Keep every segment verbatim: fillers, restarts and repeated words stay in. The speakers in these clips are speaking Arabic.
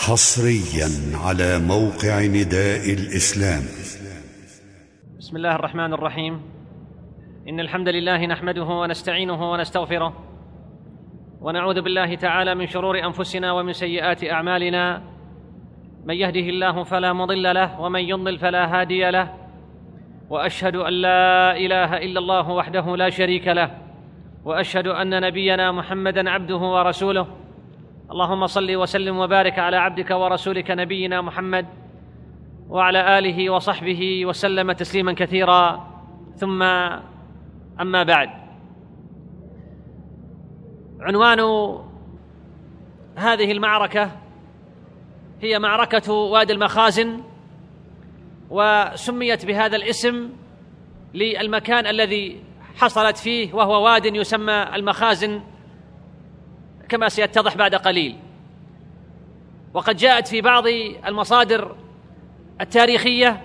حصريا على موقع نداء الإسلام. بسم الله الرحمن الرحيم. إن الحمد لله نحمده ونستعينه ونستغفره، ونعوذ بالله تعالى من شرور أنفسنا ومن سيئات أعمالنا. من يهده الله فلا مضل له، ومن يضلل فلا هادي له، وأشهد أن لا إله إلا الله وحده لا شريك له، وأشهد أن نبينا محمدًا عبده ورسوله. اللهم صل وسلم وبارك على عبدك ورسولك نبينا محمد وعلى آله وصحبه وسلم تسليما كثيرا، ثم أما بعد. عنوان هذه المعركة هي معركة وادي المخازن، وسميت بهذا الاسم للمكان الذي حصلت فيه، وهو واد يسمى المخازن كما سيتضح بعد قليل. وقد جاءت في بعض المصادر التاريخية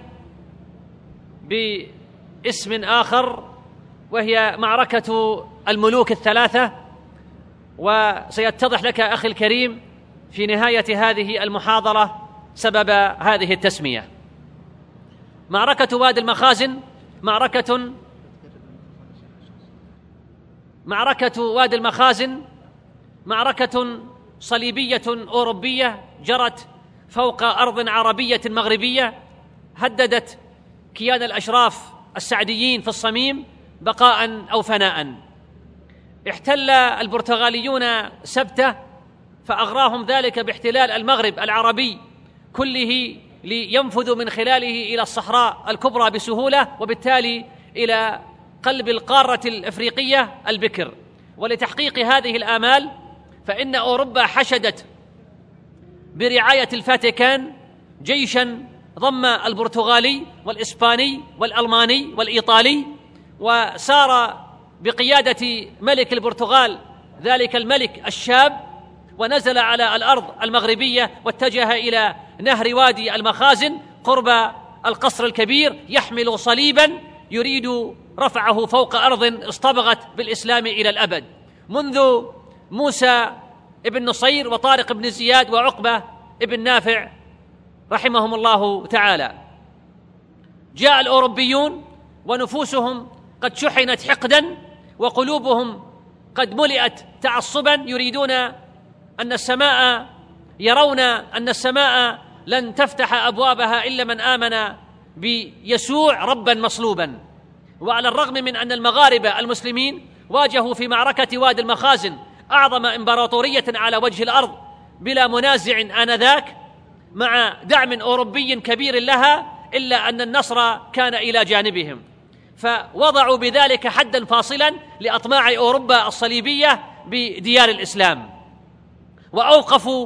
باسم آخر، وهي معركة الملوك الثلاثة، وسيتضح لك أخي الكريم في نهاية هذه المحاضرة سبب هذه التسمية. معركة وادي المخازن معركة معركة وادي المخازن معركة صليبية أوروبية جرت فوق أرض عربية مغربية، هددت كيان الأشراف السعديين في الصميم بقاء أو فناء. احتل البرتغاليون سبتة، فأغراهم ذلك باحتلال المغرب العربي كله لينفذوا من خلاله إلى الصحراء الكبرى بسهولة، وبالتالي إلى قلب القارة الإفريقية البكر. ولتحقيق هذه الآمال فإن أوروبا حشدت برعاية الفاتيكان جيشاً ضم البرتغالي والإسباني والألماني والإيطالي، وسار بقيادة ملك البرتغال ذلك الملك الشاب، ونزل على الأرض المغربية واتجه إلى نهر وادي المخازن قرب القصر الكبير، يحمل صليباً يريد رفعه فوق أرض اصطبغت بالإسلام إلى الأبد، منذ موسى ابن نصير وطارق ابن زياد وعقبة ابن نافع رحمهم الله تعالى. جاء الأوروبيون ونفوسهم قد شحنت حقداً، وقلوبهم قد ملئت تعصباً، يريدون أن السماء يرون أن السماء لن تفتح أبوابها إلا من آمن بيسوع رباً مصلوباً. وعلى الرغم من أن المغاربة المسلمين واجهوا في معركة وادي المخازن أعظم إمبراطورية على وجه الأرض بلا منازع آنذاك، مع دعم أوروبي كبير لها، إلا أن النصر كان إلى جانبهم، فوضعوا بذلك حداً فاصلاً لأطماع أوروبا الصليبية بديار الإسلام، وأوقفوا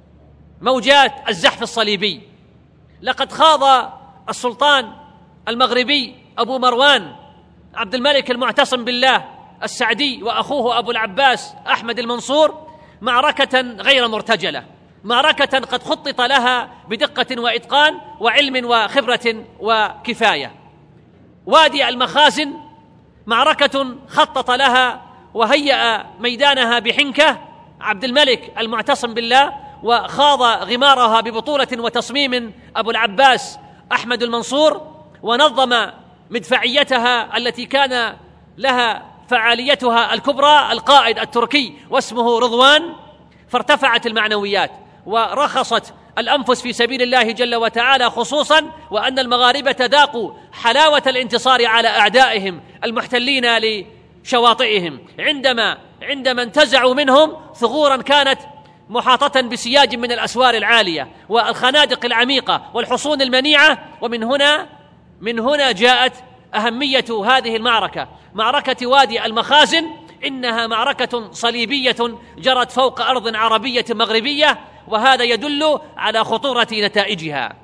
موجات الزحف الصليبي. لقد خاض السلطان المغربي أبو مروان عبد الملك المعتصم بالله السعدي وأخوه أبو العباس أحمد المنصور معركة غير مرتجلة، معركة قد خطط لها بدقة وإتقان وعلم وخبرة وكفاية. وادي المخازن معركة خطط لها وهيأ ميدانها بحنكة عبد الملك المعتصم بالله، وخاض غمارها ببطولة وتصميم أبو العباس أحمد المنصور، ونظم مدفعيتها التي كان لها فعاليتها الكبرى القائد التركي واسمه رضوان، فارتفعت المعنويات ورخصت الأنفس في سبيل الله جل وتعالى، خصوصا وأن المغاربة ذاقوا حلاوة الانتصار على أعدائهم المحتلين لشواطئهم، عندما عندما انتزعوا منهم ثغورا كانت محاطة بسياج من الأسوار العالية والخنادق العميقة والحصون المنيعة. ومن هنا من هنا جاءت أهمية هذه المعركة، معركة وادي المخازن. إنها معركة صليبية جرت فوق أرض عربية مغربية، وهذا يدل على خطورة نتائجها.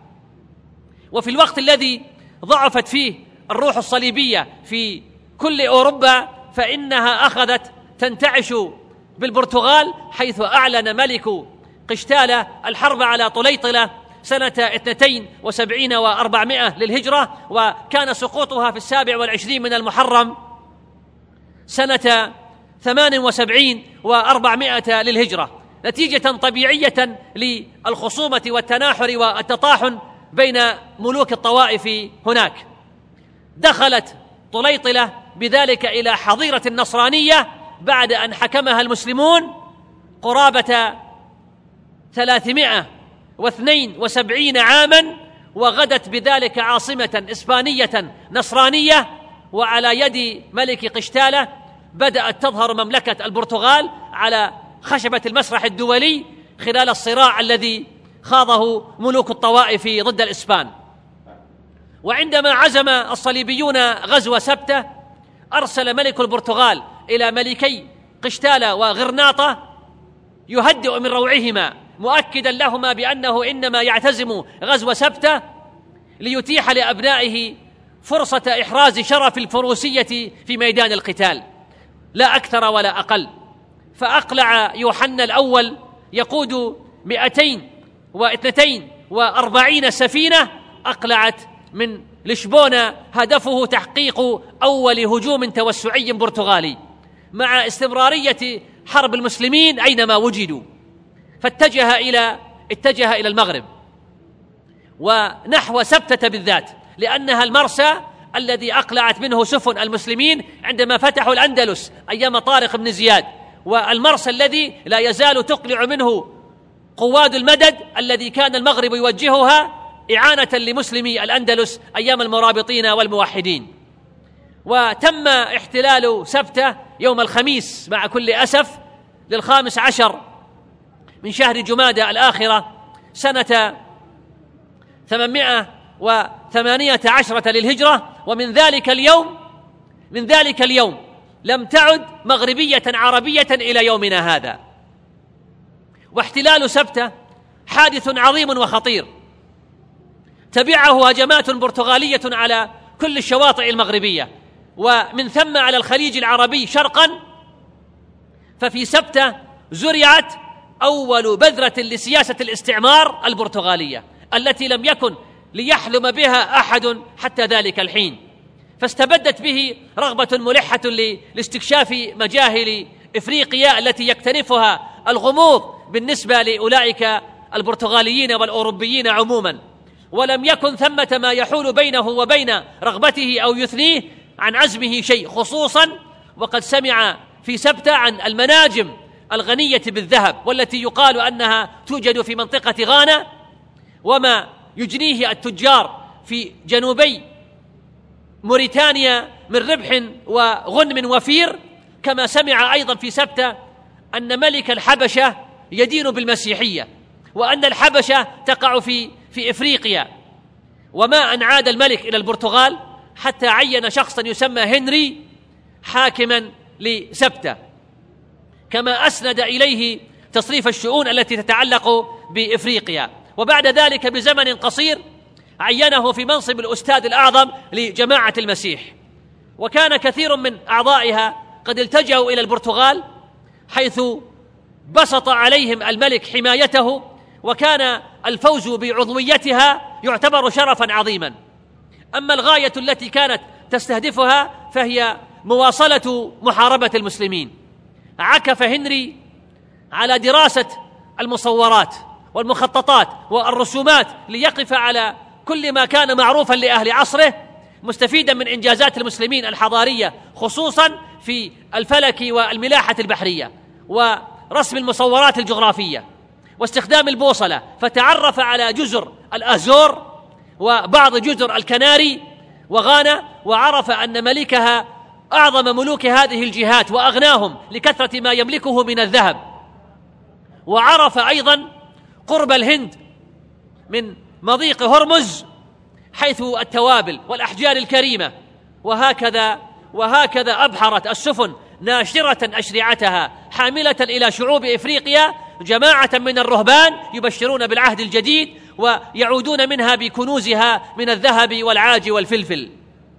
وفي الوقت الذي ضعفت فيه الروح الصليبية في كل أوروبا، فإنها أخذت تنتعش بالبرتغال، حيث أعلن ملك قشتالة الحرب على طليطلة سنة اثنتين وسبعين وأربعمائة للهجرة، وكان سقوطها في السابع والعشرين من المحرم سنة ثمان وسبعين وأربعمائة للهجرة. نتيجة طبيعية للخصومة والتناحر والتطاحن بين ملوك الطوائف هناك. دخلت طليطلة بذلك إلى حظيرة النصرانية بعد أن حكمها المسلمون قرابة ثلاثمائة واثنين وسبعين عاما، وغدت بذلك عاصمة إسبانية نصرانية. وعلى يد ملك قشتالة بدأت تظهر مملكة البرتغال على خشبة المسرح الدولي خلال الصراع الذي خاضه ملوك الطوائف ضد الإسبان. وعندما عزم الصليبيون غزو سبتة، أرسل ملك البرتغال إلى ملكي قشتالة وغرناطة يهدئ من روعهما، مؤكدا لهما بأنه إنما يعتزم غزو سبتة ليتيح لأبنائه فرصة إحراز شرف الفروسية في ميدان القتال، لا أكثر ولا أقل. فأقلع يوحنا الأول يقود مئتين واثنتين وأربعين سفينة أقلعت من لشبونة، هدفه تحقيق أول هجوم توسعي برتغالي مع استمرارية حرب المسلمين أينما وجدوا. فاتجه إلى اتجه إلى المغرب ونحو سبتة بالذات، لأنها المرسى الذي أقلعت منه سفن المسلمين عندما فتحوا الأندلس أيام طارق بن زياد، والمرسى الذي لا يزال تقلع منه قواد المدد الذي كان المغرب يوجهها إعانة لمسلمي الأندلس أيام المرابطين والموحدين. وتم احتلال سبتة يوم الخميس مع كل أسف للخامس عشر من شهر جمادى الآخرة سنة ثمانمائة وثمانية عشرة للهجرة. ومن ذلك اليوم من ذلك اليوم لم تعد مغربية عربية إلى يومنا هذا. واحتلال سبتة حادث عظيم وخطير، تبعه هجمات برتغالية على كل الشواطئ المغربية، ومن ثم على الخليج العربي شرقا. ففي سبتة زرعت أول بذرة لسياسة الاستعمار البرتغالية التي لم يكن ليحلم بها أحد حتى ذلك الحين، فاستبدت به رغبة ملحة لاستكشاف مجاهل إفريقيا التي يكتنفها الغموض بالنسبة لأولئك البرتغاليين والأوروبيين عموما. ولم يكن ثمة ما يحول بينه وبين رغبته أو يثنيه عن عزمه شيء، خصوصا وقد سمع في سبتة عن المناجم الغنية بالذهب والتي يقال أنها توجد في منطقة غانا، وما يجنيه التجار في جنوبي موريتانيا من ربح وغنم وفير. كما سمع أيضا في سبتة أن ملك الحبشة يدين بالمسيحية، وأن الحبشة تقع في في إفريقيا. وما أن عاد الملك إلى البرتغال حتى عين شخصا يسمى هنري حاكما لسبتة، كما أسند إليه تصريف الشؤون التي تتعلق بإفريقيا. وبعد ذلك بزمن قصير عينه في منصب الأستاذ الأعظم لجماعة المسيح. وكان كثير من أعضائها قد التجأوا إلى البرتغال، حيث بسط عليهم الملك حمايته، وكان الفوز بعضويتها يعتبر شرفا عظيما. أما الغاية التي كانت تستهدفها فهي مواصلة محاربة المسلمين. عكف هنري على دراسة المصورات والمخططات والرسومات ليقف على كل ما كان معروفا لأهل عصره، مستفيدا من إنجازات المسلمين الحضارية خصوصا في الفلك والملاحة البحرية ورسم المصورات الجغرافية واستخدام البوصلة. فتعرف على جزر الأزور وبعض جزر الكناري وغانا، وعرف أن ملكها أعظم ملوك هذه الجهات وأغناهم لكثرة ما يملكه من الذهب. وعرف أيضا قرب الهند من مضيق هرمز حيث التوابل والأحجار الكريمة. وهكذا وهكذا أبحرت السفن ناشرة أشرعتها حاملة إلى شعوب إفريقيا جماعة من الرهبان يبشرون بالعهد الجديد ويعودون منها بكنوزها من الذهب والعاج والفلفل.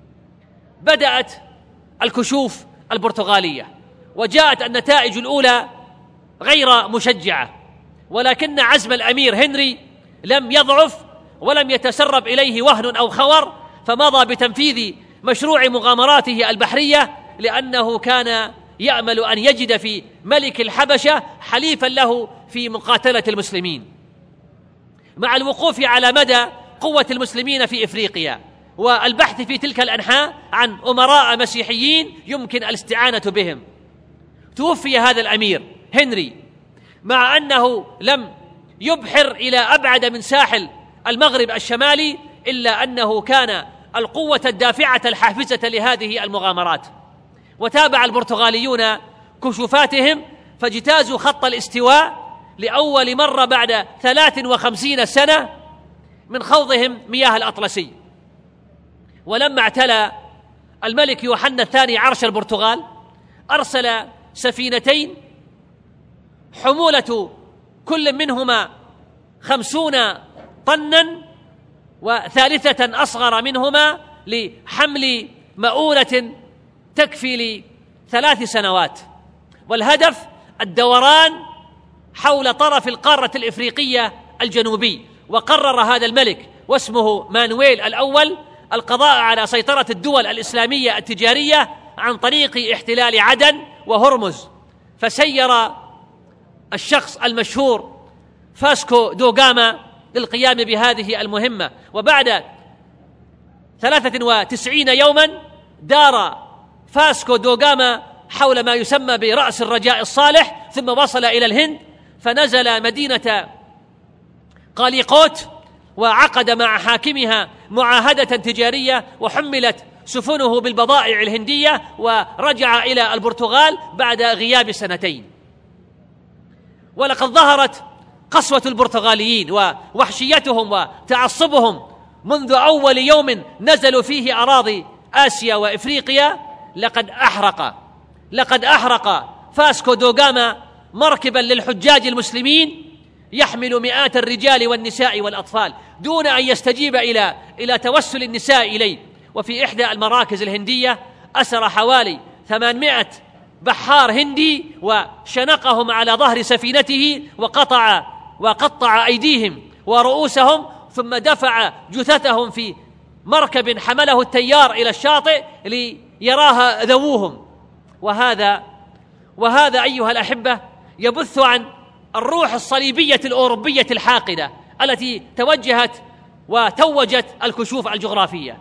بدأت الكشوف البرتغالية وجاءت النتائج الأولى غير مشجعة، ولكن عزم الأمير هنري لم يضعف ولم يتسرب إليه وهن أو خور، فمضى بتنفيذ مشروع مغامراته البحرية، لأنه كان يأمل أن يجد في ملك الحبشة حليفا له في مقاتلة المسلمين، مع الوقوف على مدى قوة المسلمين في إفريقيا والبحث في تلك الأنحاء عن أمراء مسيحيين يمكن الاستعانة بهم. توفي هذا الأمير هنري مع أنه لم يبحر إلى أبعد من ساحل المغرب الشمالي، إلا أنه كان القوة الدافعة الحافزة لهذه المغامرات. وتابع البرتغاليون كشوفاتهم فاجتازوا خط الاستواء لأول مرة بعد ثلاث وخمسين سنة من خوضهم مياه الأطلسي. ولما اعتلى الملك يوحنا الثاني عرش البرتغال أرسل سفينتين حمولة كل منهما خمسون طنا وثالثة أصغر منهما لحمل مؤونة تكفي لثلاث سنوات، والهدف الدوران حول طرف القارة الإفريقية الجنوبي. وقرر هذا الملك واسمه مانويل الأول القضاء على سيطرة الدول الإسلامية التجارية عن طريق احتلال عدن وهرمز، فسير الشخص المشهور فاسكو دوغاما للقيام بهذه المهمة. وبعد ثلاثة وتسعين يوما دار فاسكو دوغاما حول ما يسمى برأس الرجاء الصالح، ثم وصل إلى الهند فنزل مدينة قاليقوت وعقد مع حاكمها معاهدة تجارية، وحملت سفنه بالبضائع الهندية ورجع إلى البرتغال بعد غياب سنتين. ولقد ظهرت قسوة البرتغاليين ووحشيتهم وتعصبهم منذ أول يوم نزلوا فيه أراضي آسيا وإفريقيا. لقد أحرق لقد أحرق فاسكو دوغاما مركبا للحجاج المسلمين يحمل مئات الرجال والنساء والأطفال دون أن يستجيب إلى إلى توسل النساء إليه. وفي إحدى المراكز الهندية أسر حوالي ثمانمائة بحار هندي وشنقهم على ظهر سفينته وقطع وقطع أيديهم ورؤوسهم، ثم دفع جثثهم في مركب حمله التيار إلى الشاطئ ليراها ذووهم. وهذا وهذا أيها الأحبة يبث عن الروح الصليبية الأوروبية الحاقدة التي توجهت وتوجت الكشوف الجغرافية.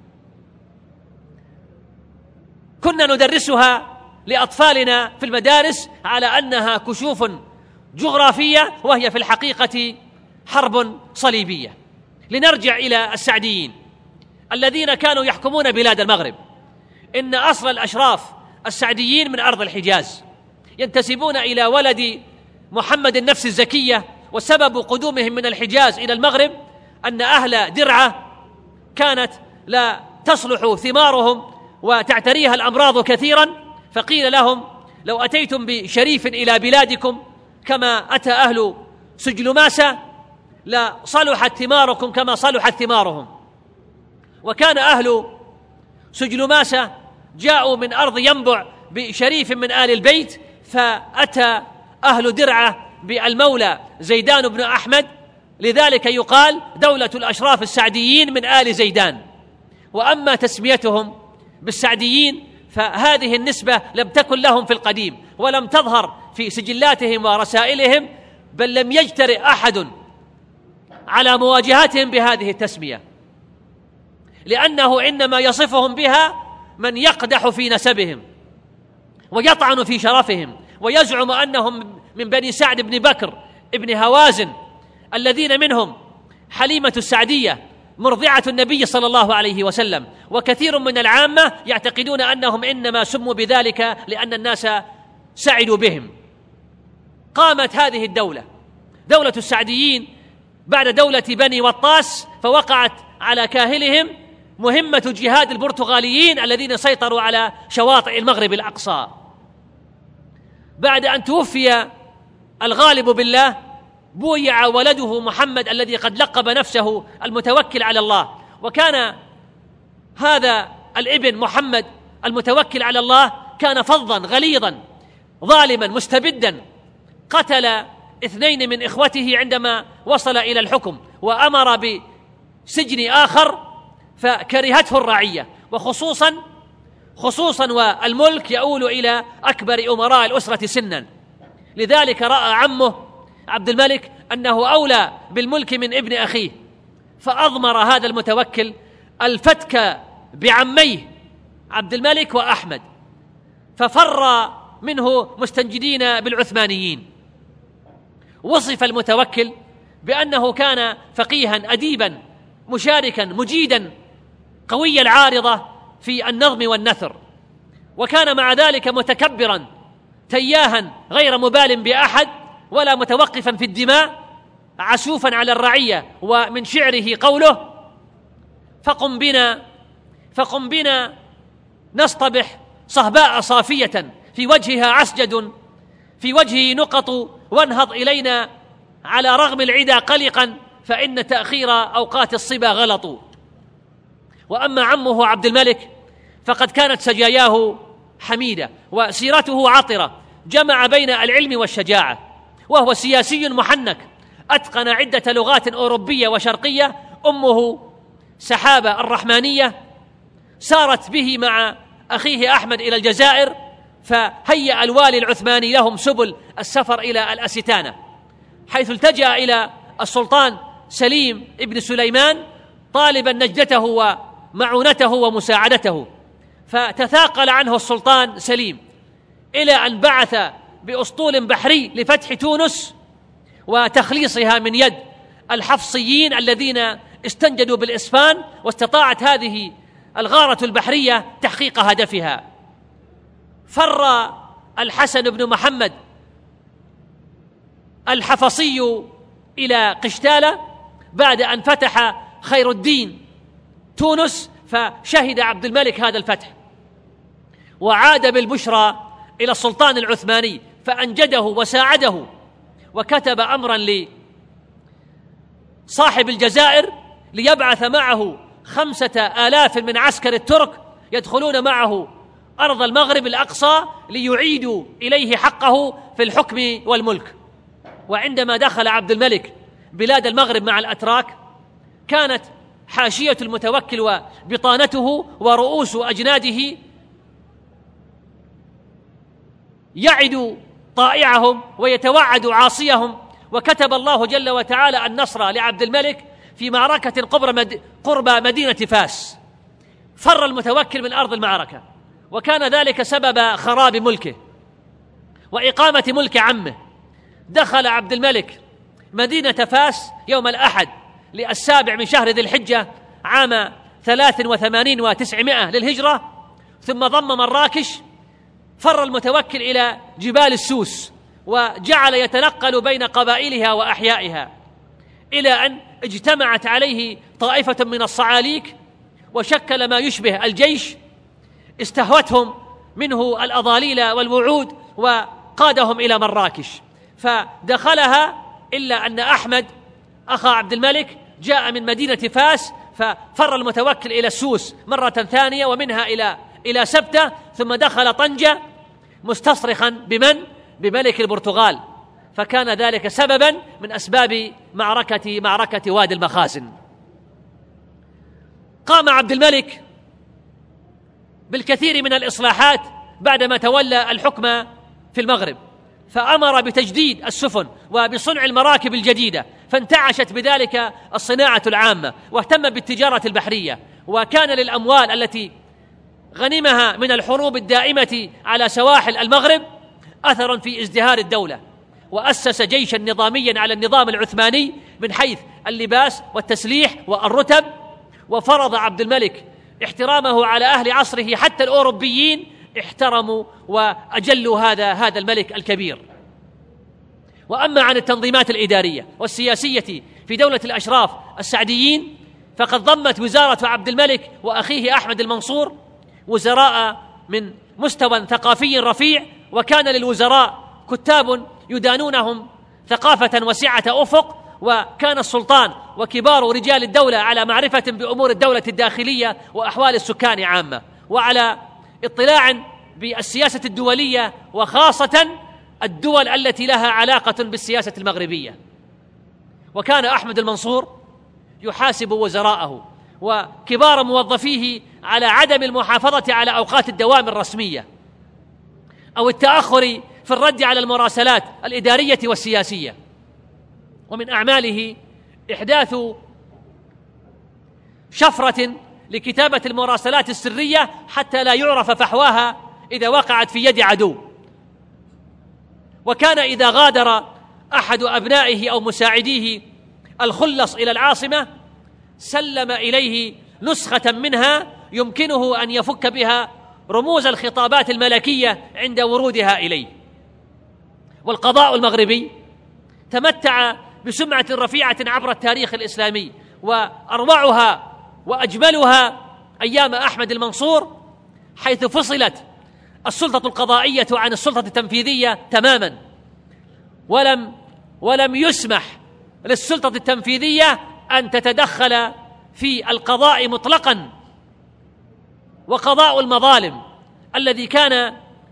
كنا ندرسها لأطفالنا في المدارس على أنها كشوف جغرافية، وهي في الحقيقة حرب صليبية. لنرجع إلى السعديين الذين كانوا يحكمون بلاد المغرب. إن أصل الأشراف السعديين من أرض الحجاز، ينتسبون إلى ولد محمد النفس الزكية. وسبب قدومهم من الحجاز إلى المغرب أن أهل درعة كانت لا تصلح ثمارهم وتعتريها الأمراض كثيرا، فقيل لهم لو أتيتم بشريف إلى بلادكم كما أتى أهل سجلماسة لا صلحت ثماركم كما صلحت ثمارهم. وكان أهل سجلماسة جاءوا من أرض ينبع بشريف من آل البيت، فأتى أهل درعة بالمولى زيدان بن أحمد، لذلك يقال دولة الأشراف السعديين من آل زيدان. وأما تسميتهم بالسعديين فهذه النسبة لم تكن لهم في القديم ولم تظهر في سجلاتهم ورسائلهم، بل لم يجترئ أحد على مواجهتهم بهذه التسمية، لأنه إنما يصفهم بها من يقدح في نسبهم ويطعن في شرفهم ويزعم أنهم من بني سعد بن بكر ابن هوازن، الذين منهم حليمة السعدية مرضعة النبي صلى الله عليه وسلم. وكثير من العامة يعتقدون أنهم إنما سموا بذلك لأن الناس سعدوا بهم. قامت هذه الدولة دولة السعديين بعد دولة بني وطاس، فوقعت على كاهلهم مهمة جهاد البرتغاليين الذين سيطروا على شواطئ المغرب الأقصى. بعد أن توفي الغالب بالله بويع ولده محمد الذي قد لقب نفسه المتوكل على الله. وكان هذا الابن محمد المتوكل على الله كان فظا غليظا ظالما مستبدا، قتل اثنين من إخوته عندما وصل إلى الحكم، وأمر بسجن آخر فكرهته الرعية، وخصوصا خصوصا والملك يؤول إلى أكبر أمراء الأسرة سنا. لذلك رأى عمه عبد الملك أنه أولى بالملك من ابن أخيه، فأضمر هذا المتوكل الفتك بعميه عبد الملك وأحمد، ففر منه مستنجدين بالعثمانيين. وصف المتوكل بأنه كان فقيها أديبا مشاركا مجيدا قوي العارضة في النظم والنثر، وكان مع ذلك متكبرا تياها غير مبال بأحد ولا متوقفا في الدماء، عسوفا على الرعية. ومن شعره قوله: فقم بنا فقم بنا نصطبح صهباء صافية، في وجهها عسجد في وجهه نقط، وانهض إلينا على رغم العدا قلقا، فإن تأخير أوقات الصبا غلط. وأما عمه عبد الملك فقد كانت سجاياه حميدة وسيرته عطرة، جمع بين العلم والشجاعة، وهو سياسي محنك أتقن عدة لغات أوروبية وشرقية. أمه سحابة الرحمانية سارت به مع أخيه أحمد إلى الجزائر، فهيأ الوالي العثماني لهم سبل السفر إلى الأستانة، حيث التجأ إلى السلطان سليم ابن سليمان طالبا نجدته ومعونته ومساعدته، فتثاقل عنه السلطان سليم إلى أن بعث بأسطول بحري لفتح تونس وتخليصها من يد الحفصيين الذين استنجدوا بالإسبان، واستطاعت هذه الغارة البحرية تحقيق هدفها. فر الحسن بن محمد الحفصي إلى قشتالة بعد أن فتح خير الدين تونس، فشهد عبد الملك هذا الفتح، وعاد بالبشرى إلى السلطان العثماني فأنجده وساعده، وكتب أمرا لصاحب الجزائر ليبعث معه خمسة آلاف من عسكر الترك يدخلون معه أرض المغرب الأقصى ليعيدوا إليه حقه في الحكم والملك. وعندما دخل عبد الملك بلاد المغرب مع الأتراك، كانت حاشية المتوكل وبطانته ورؤوس أجناده يعد طائعهم ويتوعد عاصيهم، وكتب الله جل وتعالى النصر لعبد الملك في معركة قرب مدينة فاس. فر المتوكل من أرض المعركة، وكان ذلك سبب خراب ملكه وإقامة ملك عمه. دخل عبد الملك مدينة فاس يوم الأحد للسابع من شهر ذي الحجة عام ثلاث وثمانين وتسعمائة للهجرة، ثم ضم مراكش. فر المتوكل إلى جبال السوس، وجعل يتنقل بين قبائلها وأحيائها، إلى أن اجتمعت عليه طائفة من الصعاليك وشكل ما يشبه الجيش، استهوتهم منه الأضاليل والوعود وقادهم إلى مراكش، فدخلها، إلا أن أحمد أخا عبد الملك جاء من مدينة فاس، ففر المتوكل إلى السوس مرة ثانية، ومنها إلى إلى سبتة، ثم دخل طنجة مستصرخا بمن؟ بملك البرتغال، فكان ذلك سببا من أسباب معركة معركة وادي المخازن. قام عبد الملك بالكثير من الإصلاحات بعدما تولى الحكم في المغرب، فأمر بتجديد السفن وبصنع المراكب الجديدة، فانتعشت بذلك الصناعة العامة، واهتم بالتجارة البحرية، وكان للأموال التي غنمها من الحروب الدائمة على سواحل المغرب أثر في ازدهار الدولة، وأسس جيشا نظاميا على النظام العثماني من حيث اللباس والتسليح والرتب. وفرض عبد الملك احترامه على أهل عصره، حتى الأوروبيين احترموا وأجلوا هذا هذا الملك الكبير. وأما عن التنظيمات الإدارية والسياسية في دولة الأشراف السعديين، فقد ضمت وزارة عبد الملك وأخيه أحمد المنصور وزراء من مستوى ثقافي رفيع، وكان للوزراء كتاب يدانونهم ثقافة وسعة أفق، وكان السلطان وكبار رجال الدولة على معرفة بأمور الدولة الداخلية وأحوال السكان عامة، وعلى اطلاع بالسياسة الدولية، وخاصة الدول التي لها علاقة بالسياسة المغربية. وكان أحمد المنصور يحاسب وزراءه وكبار موظفيه على عدم المحافظة على أوقات الدوام الرسمية أو التأخر في الرد على المراسلات الإدارية والسياسية. ومن أعماله إحداث شفرة لكتابة المراسلات السرية حتى لا يعرف فحواها إذا وقعت في يد عدو. وكان إذا غادر أحد أبنائه أو مساعديه الخلص إلى العاصمة سلم إليه نسخة منها يمكنه أن يفك بها رموز الخطابات الملكية عند ورودها إليه. والقضاء المغربي تمتع بسمعة رفيعة عبر التاريخ الإسلامي، وأروعها وأجملها أيام أحمد المنصور، حيث فصلت السلطة القضائية عن السلطة التنفيذية تماما، ولم ولم يسمح للسلطة التنفيذية أن تتدخل في القضاء مطلقا. وقضاء المظالم الذي كان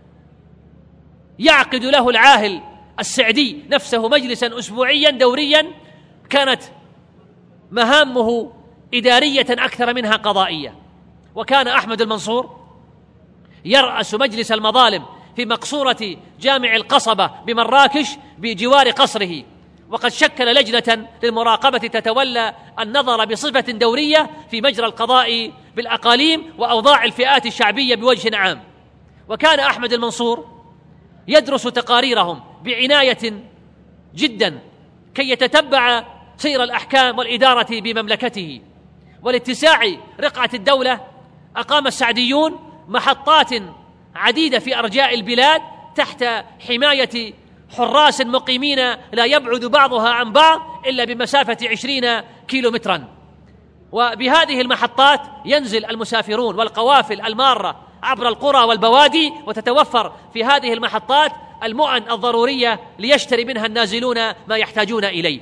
يعقد له العاهل السعدي نفسه مجلسا أسبوعيا دوريا كانت مهامه إدارية أكثر منها قضائية. وكان أحمد المنصور يرأس مجلس المظالم في مقصورة جامع القصبة بمراكش بجوار قصره، وقد شكل لجنة للمراقبة تتولى النظر بصفة دورية في مجرى القضاء بالأقاليم وأوضاع الفئات الشعبية بوجه عام. وكان أحمد المنصور يدرس تقاريرهم بعناية جدا كي يتتبع سير الأحكام والإدارة بمملكته. ولاتساع رقعة الدولة أقام السعديون محطات عديدة في أرجاء البلاد تحت حماية حراس مقيمين لا يبعد بعضها عن بعض إلا بمسافة عشرين كيلو مترا. وبهذه المحطات ينزل المسافرون والقوافل المارة عبر القرى والبوادي، وتتوفر في هذه المحطات المؤن الضرورية ليشتري منها النازلون ما يحتاجون إليه.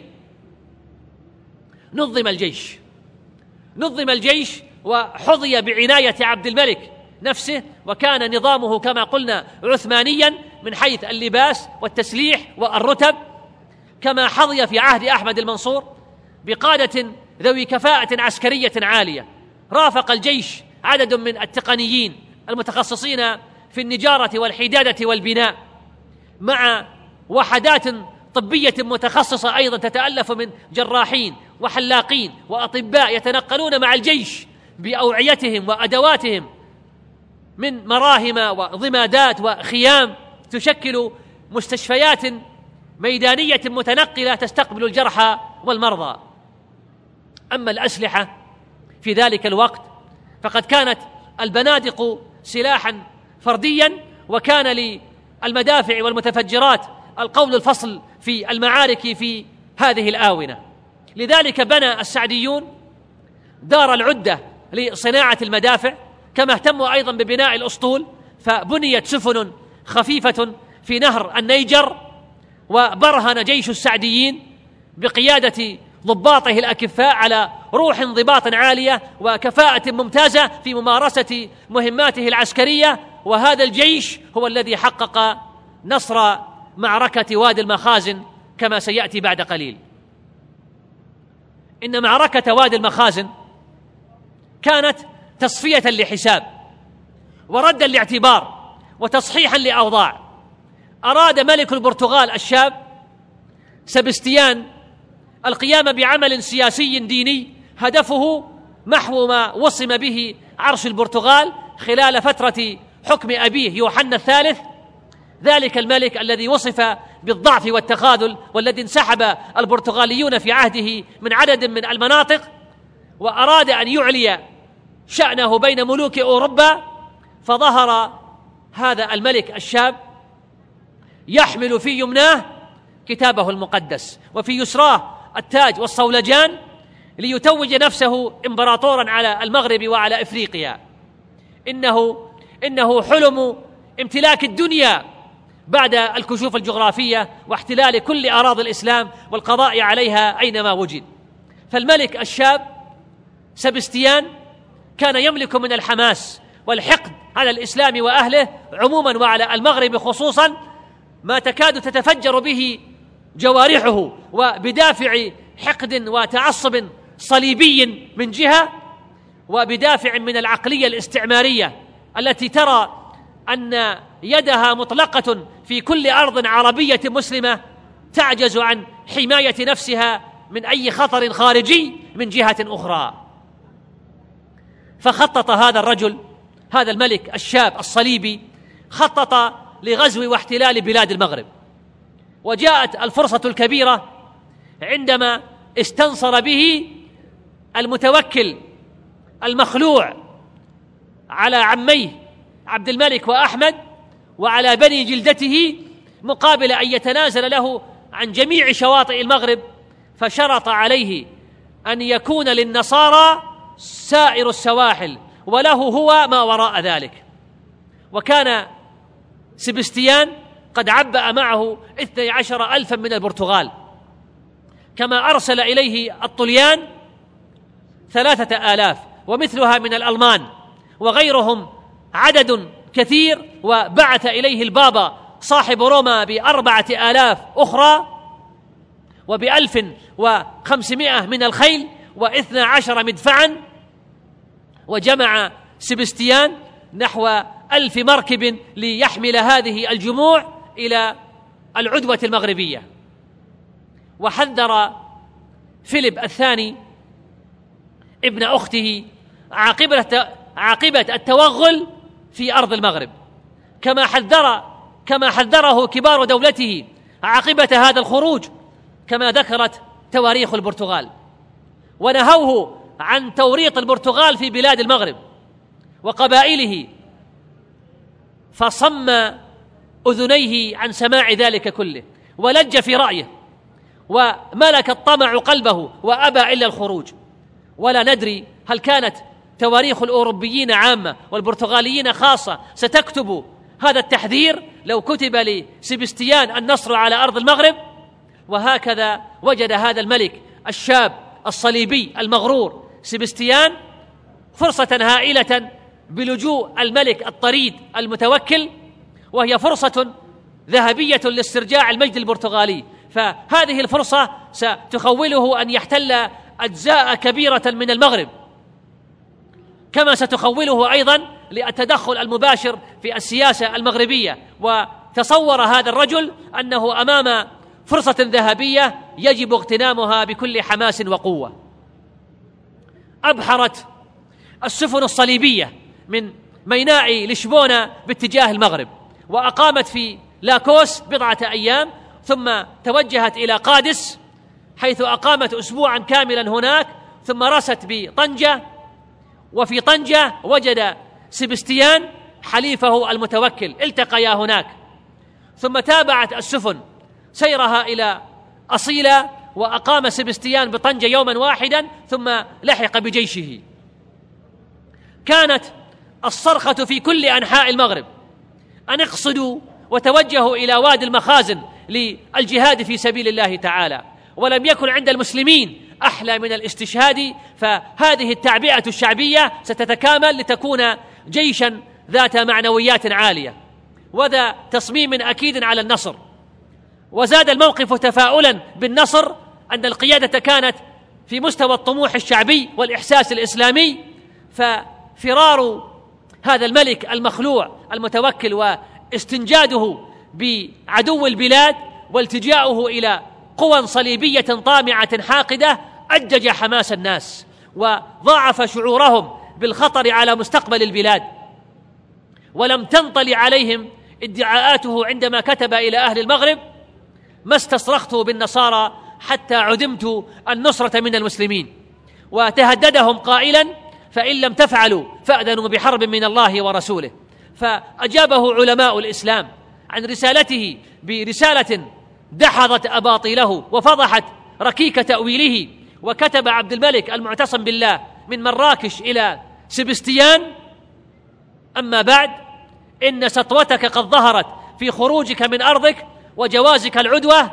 نظم الجيش نظم الجيش وحظي بعناية عبد الملك نفسه، وكان نظامه كما قلنا عثمانيا من حيث اللباس والتسليح والرتب، كما حظي في عهد أحمد المنصور بقادة ذوي كفاءة عسكرية عالية. رافق الجيش عدد من التقنيين المتخصصين في النجارة والحدادة والبناء، مع وحدات طبية متخصصة أيضا تتألف من جراحين وحلاقين وأطباء يتنقلون مع الجيش بأوعيتهم وأدواتهم من مراهم وضمادات وخيام، تشكل مستشفيات ميدانية متنقلة تستقبل الجرحى والمرضى. أما الأسلحة في ذلك الوقت فقد كانت البنادق سلاحا فرديا، وكان للمدافع والمتفجرات القول الفصل في المعارك في هذه الآونة. لذلك بنى السعديون دار العدة لصناعة المدافع، كما اهتموا أيضا ببناء الأسطول، فبنيت سفن خفيفة في نهر النيجر. وبرهن جيش السعديين بقيادة ضباطه الأكفاء على روح انضباط عالية وكفاءة ممتازة في ممارسة مهماته العسكرية. وهذا الجيش هو الذي حقق نصر معركة وادي المخازن كما سيأتي بعد قليل. إن معركة وادي المخازن كانت تصفية لحساب وردا لاعتبار وتصحيحا لأوضاع. أراد ملك البرتغال الشاب سبستيان القيام بعمل سياسي ديني هدفه محو ما وصم به عرش البرتغال خلال فترة حكم أبيه يوحنا الثالث، ذلك الملك الذي وصف بالضعف والتخاذل، والذي انسحب البرتغاليون في عهده من عدد من المناطق، وأراد أن يعلي شأنه بين ملوك أوروبا. فظهر هذا الملك الشاب يحمل في يمناه كتابه المقدس وفي يسراه التاج والصولجان ليتوج نفسه إمبراطورا على المغرب وعلى إفريقيا. إنه إنه حلم امتلاك الدنيا بعد الكشوف الجغرافية واحتلال كل أراضي الإسلام والقضاء عليها أينما وجد. فالملك الشاب سبستيان كان يملك من الحماس والحقد على الإسلام وأهله عموما وعلى المغرب خصوصا ما تكاد تتفجر به جوارحه، وبدافع حقد وتعصب صليبي من جهة، وبدافع من العقلية الاستعمارية التي ترى أن يدها مطلقة في كل أرض عربية مسلمة تعجز عن حماية نفسها من أي خطر خارجي من جهة أخرى. فخطط هذا الرجل، هذا الملك الشاب الصليبي، خطط لغزو واحتلال بلاد المغرب. وجاءت الفرصة الكبيرة عندما استنصر به المتوكل المخلوع على عميه عبد الملك وأحمد وعلى بني جلدته مقابل أن يتنازل له عن جميع شواطئ المغرب، فشرط عليه أن يكون للنصارى سائر السواحل وله هو ما وراء ذلك. وكان سبستيان قد عبأ معه اثني عشر ألفا من البرتغال، كما أرسل إليه الطليان ثلاثة آلاف ومثلها من الألمان وغيرهم عدد كثير، وبعث إليه البابا صاحب روما بأربعة آلاف أخرى وبألف وخمسمائة من الخيل واثنى عشر مدفعا. وجمع سبستيان نحو ألف مركب ليحمل هذه الجموع إلى العدوة المغربية. وحذر فيليب الثاني ابن أخته عاقبة عاقبة التوغل في أرض المغرب، كما حذر كما حذره كبار دولته عاقبة هذا الخروج، كما ذكرت تواريخ البرتغال، ونهوه عن توريط البرتغال في بلاد المغرب وقبائله، فصم أذنيه عن سماع ذلك كله ولج في رأيه، وملك الطمع قلبه وأبى إلا الخروج. ولا ندري هل كانت تواريخ الأوروبيين عامة والبرتغاليين خاصة ستكتب هذا التحذير لو كتب لسبستيان النصر على أرض المغرب. وهكذا وجد هذا الملك الشاب الصليبي المغرور سبستيان فرصة هائلة بلجوء الملك الطريد المتوكل، وهي فرصة ذهبية لاسترجاع المجد البرتغالي. فهذه الفرصة ستخوله أن يحتل أجزاء كبيرة من المغرب، كما ستخوله أيضا للتدخل المباشر في السياسة المغربية. وتصور هذا الرجل أنه أمام فرصة ذهبية يجب اغتنامها بكل حماس وقوة. أبحرت السفن الصليبية من ميناء لشبونة باتجاه المغرب، وأقامت في لاكوس بضعة أيام، ثم توجهت إلى قادس حيث أقامت أسبوعا كاملا هناك، ثم رست بطنجة. وفي طنجة وجد سبستيان حليفه المتوكل، التقيا هناك، ثم تابعت السفن سيرها إلى أصيلة، وأقام سبستيان بطنجة يوما واحدا ثم لحق بجيشه. كانت الصرخة في كل أنحاء المغرب أن اقصدوا وتوجهوا إلى وادي المخازن للجهاد في سبيل الله تعالى، ولم يكن عند المسلمين أحلى من الاستشهاد. فهذه التعبئة الشعبية ستتكامل لتكون جيشا ذات معنويات عالية وذا تصميم أكيد على النصر. وزاد الموقف تفاؤلا بالنصر أن القيادة كانت في مستوى الطموح الشعبي والإحساس الإسلامي. ففرار هذا الملك المخلوع المتوكل واستنجاده بعدو البلاد والتجاؤه إلى قوى صليبية طامعة حاقدة أجج حماس الناس وضاعف شعورهم بالخطر على مستقبل البلاد. ولم تنطلي عليهم ادعاءاته عندما كتب إلى أهل المغرب: ما استصرخت بالنصارى حتى عدمت النصرة من المسلمين. وتهددهم قائلا: فإن لم تفعلوا فأذنوا بحرب من الله ورسوله. فأجابه علماء الإسلام عن رسالته برسالة دحضت أباطيله وفضحت ركيك تأويله. وكتب عبد الملك المعتصم بالله من مراكش إلى سبستيان: أما بعد، إن سطوتك قد ظهرت في خروجك من أرضك وجوازك العدوة،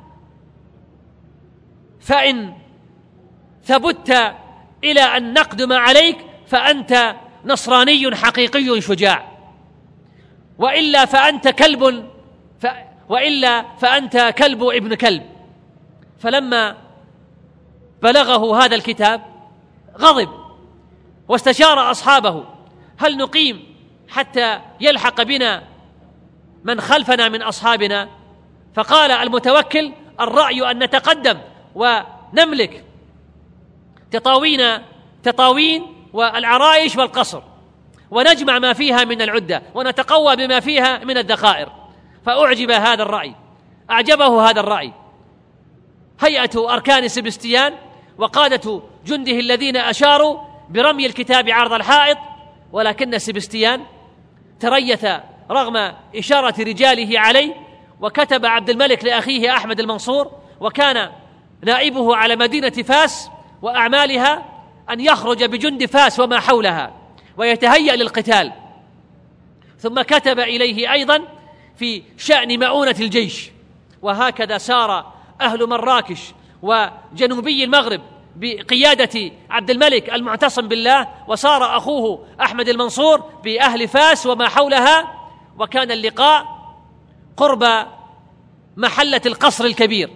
فإن ثبت إلى أن نقدم عليك فأنت نصراني حقيقي شجاع، وإلا فأنت كلب ف... وإلا فأنت كلب ابن كلب. فلما بلغه هذا الكتاب غضب واستشار أصحابه: هل نقيم حتى يلحق بنا من خلفنا من أصحابنا؟ فقال المتوكل: الرأي أن نتقدم ونملك تطاوين تطاوين والعرائش والقصر، ونجمع ما فيها من العدة ونتقوى بما فيها من الذخائر. فأعجب هذا الرأي، أعجبه هذا الرأي هيئة أركان سبستيان وقادة جنده الذين أشاروا برمي الكتاب عرض الحائط، ولكن سبستيان تريث رغم إشارة رجاله عليه، وكتب عبد الملك لأخيه أحمد المنصور، وكان نائبه على مدينة فاس وأعمالها أن يخرج بجند فاس وما حولها ويتهيأ للقتال. ثم كتب إليه أيضا في شأن مؤونة الجيش. وهكذا سار أهل مراكش وجنوبي المغرب بقيادة عبد الملك المعتصم بالله، وصار أخوه أحمد المنصور بأهل فاس وما حولها، وكان اللقاء قرب محلة القصر الكبير.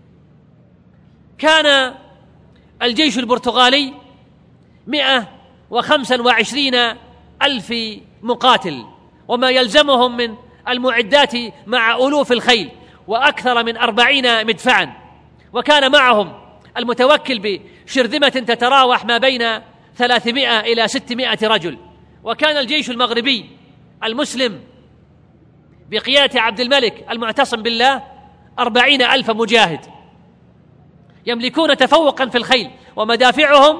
كان الجيش البرتغالي مئة وخمسة وعشرين ألف مقاتل، وما يلزمهم من المعدات مع ألوف الخيل، وأكثر من أربعين مدفعا، وكان معهم المتوكل بشرذمة تتراوح ما بين ثلاثمائة إلى ستمائة رجل. وكان الجيش المغربي المسلم بقيادة عبد الملك المعتصم بالله أربعين ألف مجاهد، يملكون تفوقا في الخيل، ومدافعهم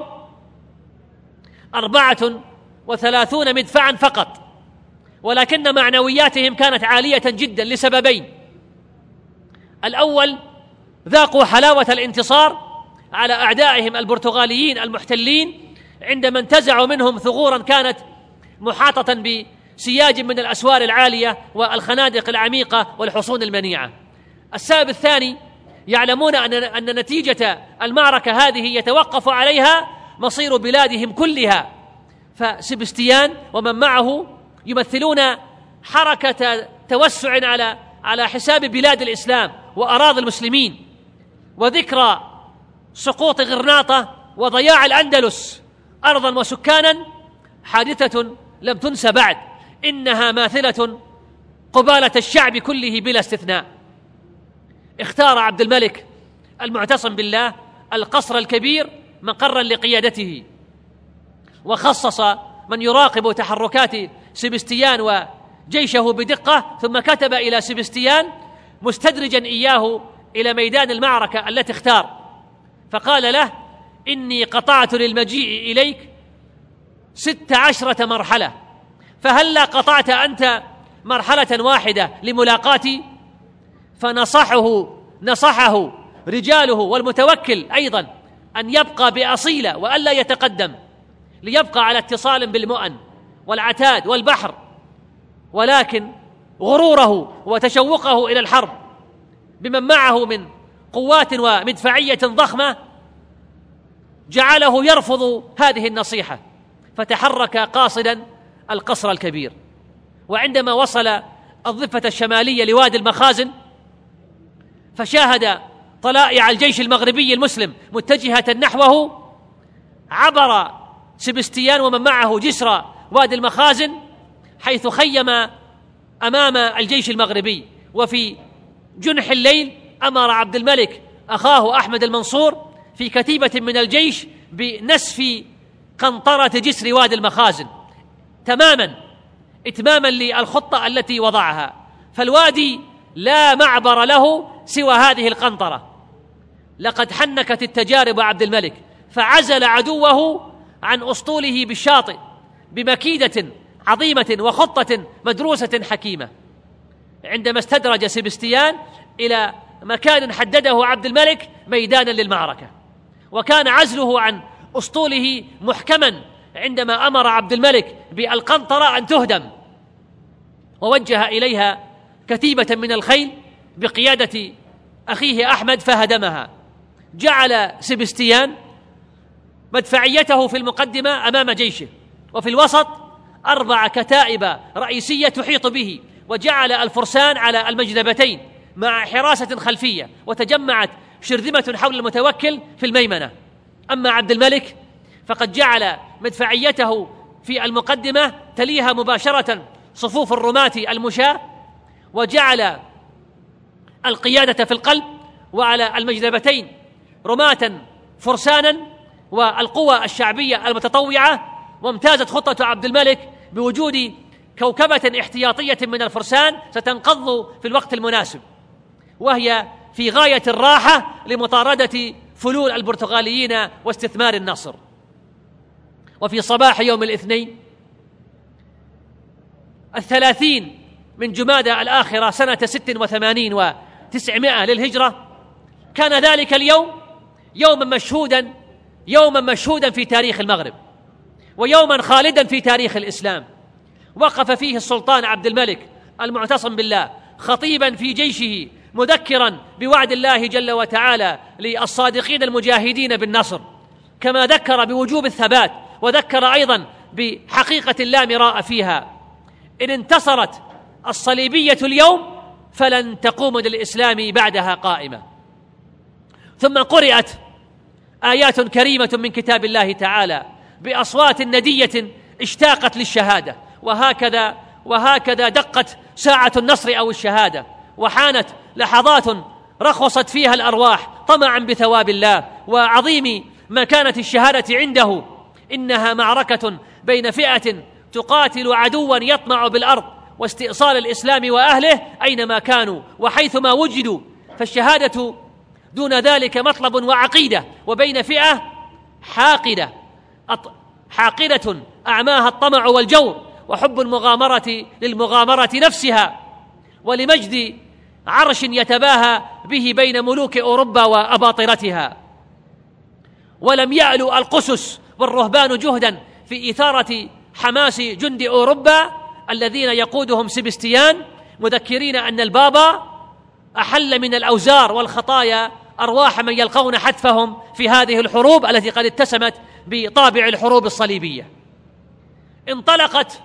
أربعة وثلاثون مدفعا فقط، ولكن معنوياتهم كانت عالية جدا لسببين: الأول ذاقوا حلاوة الانتصار على أعدائهم البرتغاليين المحتلين عندما انتزعوا منهم ثغورا كانت محاطة بسياج من الأسوار العالية والخنادق العميقة والحصون المنيعة. السبب الثاني، يعلمون أن نتيجة المعركة هذه يتوقف عليها مصير بلادهم كلها، فسبستيان ومن معه يمثلون حركة توسع على على حساب بلاد الإسلام وأراضي المسلمين، وذكرى سقوط غرناطة وضياع الأندلس أرضا وسكانا حادثة لم تنسى بعد، إنها ماثلة قبالة الشعب كله بلا استثناء. اختار عبد الملك المعتصم بالله القصر الكبير مقرا لقيادته، وخصص من يراقب تحركات سبستيان وجيشه بدقة، ثم كتب إلى سبستيان مستدرجا إياه إلى ميدان المعركة التي اختار، فقال له: إني قطعت للمجيء إليك ست عشرة مرحلة، فهلا قطعت أنت مرحلة واحدة لملاقاتي؟ فنصحه نصحه رجاله والمتوكل أيضا أن يبقى بأصيلة وألا يتقدم، ليبقى على اتصال بالمؤن والعتاد والبحر، ولكن غروره وتشوقه إلى الحرب بمن معه من قوات ومدفعية ضخمة جعله يرفض هذه النصيحة، فتحرك قاصدا القصر الكبير. وعندما وصل الضفة الشمالية لوادي المخازن فشاهد طلائع الجيش المغربي المسلم متجهة نحوه، عبر سبستيان ومن معه جسر وادي المخازن حيث خيم أمام الجيش المغربي. وفي جنح الليل أمر عبد الملك أخاه أحمد المنصور في كتيبة من الجيش بنسف قنطرة جسر وادي المخازن تماما إتماما للخطة التي وضعها، فالوادي لا معبر له سوى هذه القنطرة. لقد حنكت التجارب عبد الملك، فعزل عدوه عن أسطوله بالشاطئ بمكيدة عظيمة وخطة مدروسة حكيمة. عندما استدرج سبستيان إلى مكان حدده عبد الملك ميدانا للمعركة، وكان عزله عن أسطوله محكما عندما أمر عبد الملك بالقنطرة أن تهدم، ووجه إليها كتيبة من الخيل بقيادة أخيه أحمد فهدمها. جعل سبستيان مدفعيته في المقدمة أمام جيشه، وفي الوسط أربع كتائب رئيسية تحيط به، وجعل الفرسان على المجذبتين مع حراسة خلفية، وتجمعت شرذمة حول المتوكل في الميمنة. أما عبد الملك فقد جعل مدفعيته في المقدمة تليها مباشرة صفوف الرماة المشاة، وجعل القيادة في القلب، وعلى المجذبتين رماة فرسانا والقوى الشعبية المتطوعة. وامتازت خطة عبد الملك بوجود كوكبة احتياطية من الفرسان ستنقض في الوقت المناسب، وهي في غاية الراحة لمطاردة فلول البرتغاليين واستثمار النصر. وفي صباح يوم الاثنين الثلاثين من جمادى الآخرة سنة ست وثمانين وتسعمائة للهجرة كان ذلك اليوم يوما مشهودا يوما مشهودا في تاريخ المغرب، ويوما خالدا في تاريخ الإسلام. وقف فيه السلطان عبد الملك المعتصم بالله خطيبا في جيشه مذكرا بوعد الله جل وتعالى للصادقين المجاهدين بالنصر، كما ذكر بوجوب الثبات، وذكر أيضا بحقيقة لا مراء فيها: إن انتصرت الصليبية اليوم فلن تقوم للإسلام بعدها قائمة. ثم قرأت آيات كريمة من كتاب الله تعالى بأصوات ندية اشتاقت للشهادة، وهكذا وهكذا دقت ساعة النصر أو الشهادة، وحانت لحظات رخصت فيها الأرواح طمعا بثواب الله وعظيم مكانة الشهادة عنده. إنها معركة بين فئة تقاتل عدوا يطمع بالأرض واستئصال الإسلام وأهله أينما كانوا وحيثما وجدوا، فالشهادة دون ذلك مطلب وعقيدة، وبين فئة حاقدة حاقدة أعماها الطمع والجور وحب المغامرة للمغامرة نفسها ولمجد عرش يتباهى به بين ملوك أوروبا وأباطرتها. ولم يألو القسس والرهبان جهدا في إثارة حماس جند أوروبا الذين يقودهم سبستيان، مذكرين أن البابا أحل من الأوزار والخطايا أرواح من يلقون حتفهم في هذه الحروب التي قد اتسمت بطابع الحروب الصليبية. انطلقت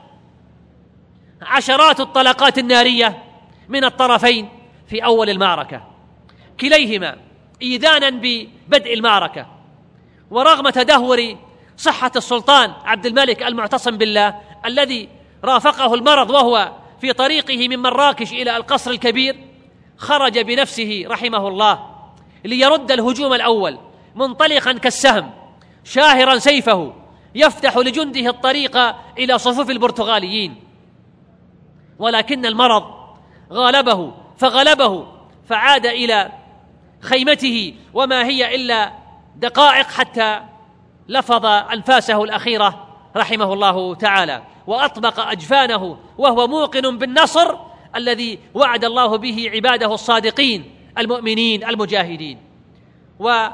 عشرات الطلقات النارية من الطرفين في أول المعركة، كليهما إيذانا ببدء المعركة. ورغم تدهور صحة السلطان عبد الملك المعتصم بالله الذي رافقه المرض وهو في طريقه من مراكش إلى القصر الكبير، خرج بنفسه رحمه الله ليرد الهجوم الأول منطلقا كالسهم شاهرا سيفه يفتح لجنده الطريق إلى صفوف البرتغاليين، ولكن المرض غالبه فغلبه فعاد إلى خيمته وما هي إلا دقائق حتى لفظ أنفاسه الأخيرة رحمه الله تعالى، وأطبق أجفانه وهو موقن بالنصر الذي وعد الله به عباده الصادقين المؤمنين المجاهدين. وأمر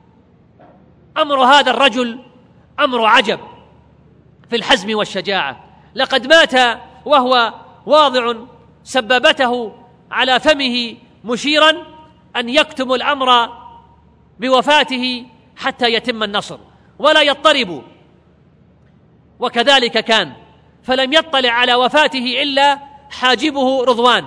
هذا الرجل أمر عجب في الحزم والشجاعة، لقد مات وهو واضع سبابته على فمه مشيرا أن يكتم الأمر بوفاته حتى يتم النصر ولا يضطرب، وكذلك كان، فلم يطلع على وفاته إلا حاجبه رضوان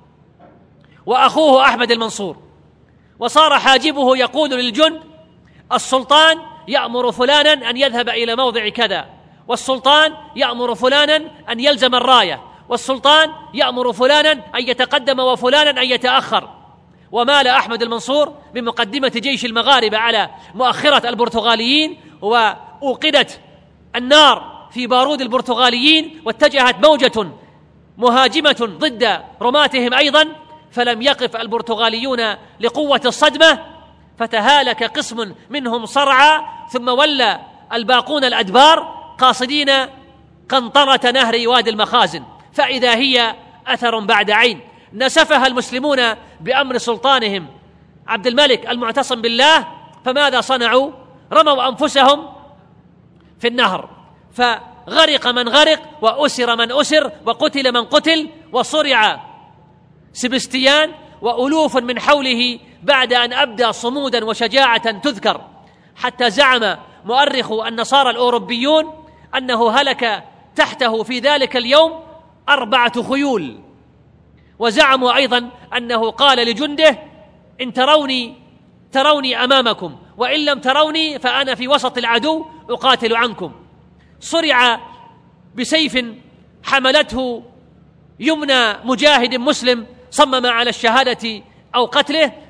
وأخوه أحمد المنصور، وصار حاجبه يقول للجند: السلطان يأمر فلانا أن يذهب إلى موضع كذا، والسلطان يأمر فلانا أن يلزم الراية، والسلطان يأمر فلانا أن يتقدم وفلانا أن يتأخر. ومال أحمد المنصور بمقدمة جيش المغاربة على مؤخرة البرتغاليين، وأوقدت النار في بارود البرتغاليين، واتجهت موجة مهاجمة ضد رماتهم أيضا، فلم يقف البرتغاليون لقوة الصدمة، فتهالك قسم منهم صرعى، ثم ولى الباقون الأدبار قاصدين قنطرة نهر وادي المخازن، فإذا هي أثر بعد عين نسفها المسلمون بأمر سلطانهم عبد الملك المعتصم بالله. فماذا صنعوا؟ رموا أنفسهم في النهر، فغرق من غرق وأسر من أسر وقتل من قتل، وصرع سبستيان وألوف من حوله بعد أن أبدى صمودا وشجاعة تذكر، حتى زعم مؤرخ النصارى الأوروبيون أنه هلك تحته في ذلك اليوم أربعة خيول. وزعموا أيضا أنه قال لجنده: إن تروني تروني أمامكم، وإن لم تروني فأنا في وسط العدو أقاتل عنكم. صرع بسيف حملته يمنى مجاهد مسلم صمم على الشهادة أو قتله،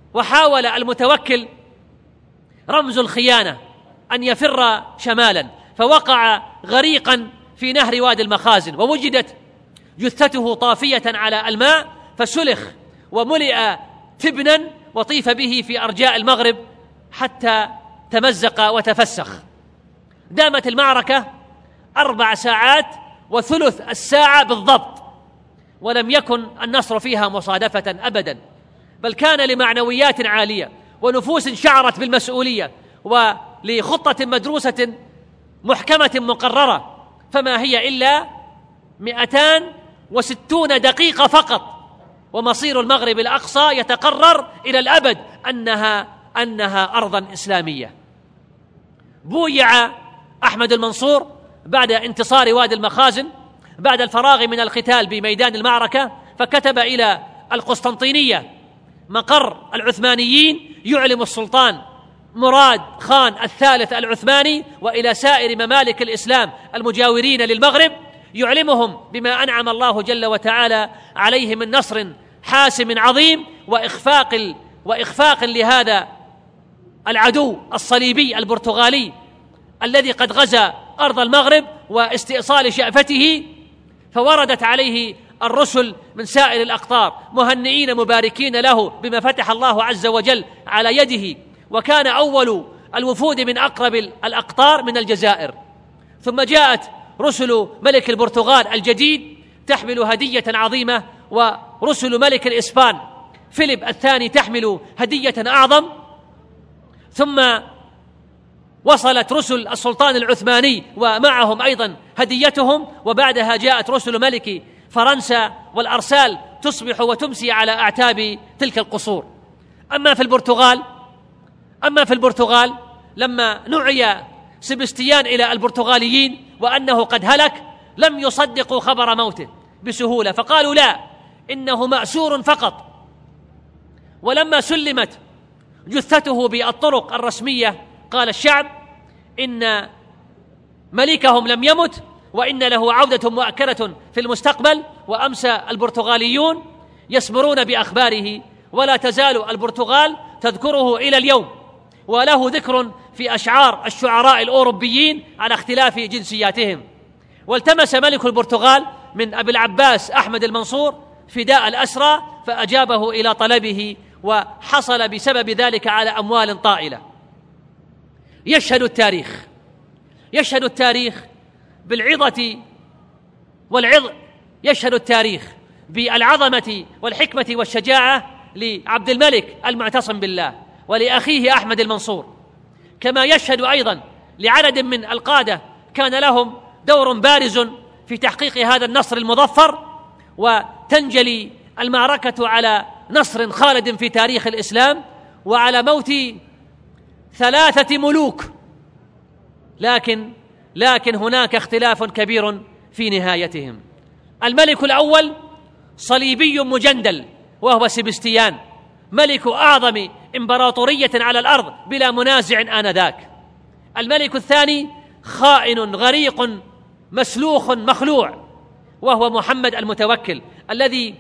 وحاول المتوكل رمز الخيانة أن يفر شمالا، فوقع غريقا في نهر وادي المخازن، ووجدت جثته طافية على الماء، فسلخ وملئ تبنا وطيف به في أرجاء المغرب حتى تمزق وتفسخ. دامت المعركة أربع ساعات وثلث الساعة بالضبط، ولم يكن النصر فيها مصادفة أبدا، بل كان لمعنويات عالية ونفوس شعرت بالمسؤولية ولخطة مدروسة محكمة مقررة، فما هي إلا مئتان وستون دقيقة فقط ومصير المغرب الأقصى يتقرر إلى الأبد أنها أنها أرضا إسلامية. بويع أحمد المنصور بعد انتصار وادي المخازن بعد الفراغ من القتال بميدان المعركة، فكتب إلى القسطنطينية مقر العثمانيين يعلم السلطان مراد خان الثالث العثماني وإلى سائر ممالك الإسلام المجاورين للمغرب، يعلمهم بما أنعم الله جل وتعالى عليه من نصر حاسم عظيم وإخفاق وإخفاق لهذا العدو الصليبي البرتغالي الذي قد غزا أرض المغرب واستئصال شأفته. فوردت عليه الرسل من سائر الأقطار مهنئين مباركين له بما فتح الله عز وجل على يده، وكان أول الوفود من أقرب الأقطار من الجزائر. ثم جاءت رسل ملك البرتغال الجديد تحمل هدية عظيمة، ورسل ملك الإسبان فيليب الثاني تحمل هدية أعظم، ثم وصلت رسل السلطان العثماني ومعهم أيضا هديتهم، وبعدها جاءت رسل ملك فرنسا، والأرسال تصبح وتمسي على أعتاب تلك القصور. أما في البرتغال أما في البرتغال لما نعي سبستيان إلى البرتغاليين وأنه قد هلك، لم يصدقوا خبر موته بسهولة، فقالوا لا، إنه مأسور فقط. ولما سلمت جثته بالطرق الرسمية قال الشعب إن ملكهم لم يمت وإن له عودة مؤكدة في المستقبل. وأمسى البرتغاليون يسمرون بأخباره، ولا تزال البرتغال تذكره إلى اليوم، وله ذكر في أشعار الشعراء الأوروبيين على اختلاف جنسياتهم. والتمس ملك البرتغال من أبي العباس أحمد المنصور فداء الأسرى، فأجابه إلى طلبه، وحصل بسبب ذلك على أموال طائلة. يشهد التاريخ يشهد التاريخ بالعظة والعظ يشهد التاريخ بالعظمة والحكمة والشجاعة لعبد الملك المعتصم بالله ولأخيه أحمد المنصور، كما يشهد أيضا لعدد من القادة كان لهم دور بارز في تحقيق هذا النصر المظفر. وتنجلي المعركة على نصر خالد في تاريخ الإسلام وعلى موت ثلاثة ملوك، لكن لكن هناك اختلاف كبير في نهايتهم. الملك الأول صليبي مجندل وهو سبستيان، ملك أعظم إمبراطورية على الأرض بلا منازع آنذاك. الملك الثاني خائن غريق مسلوخ مخلوع وهو محمد المتوكل، الذي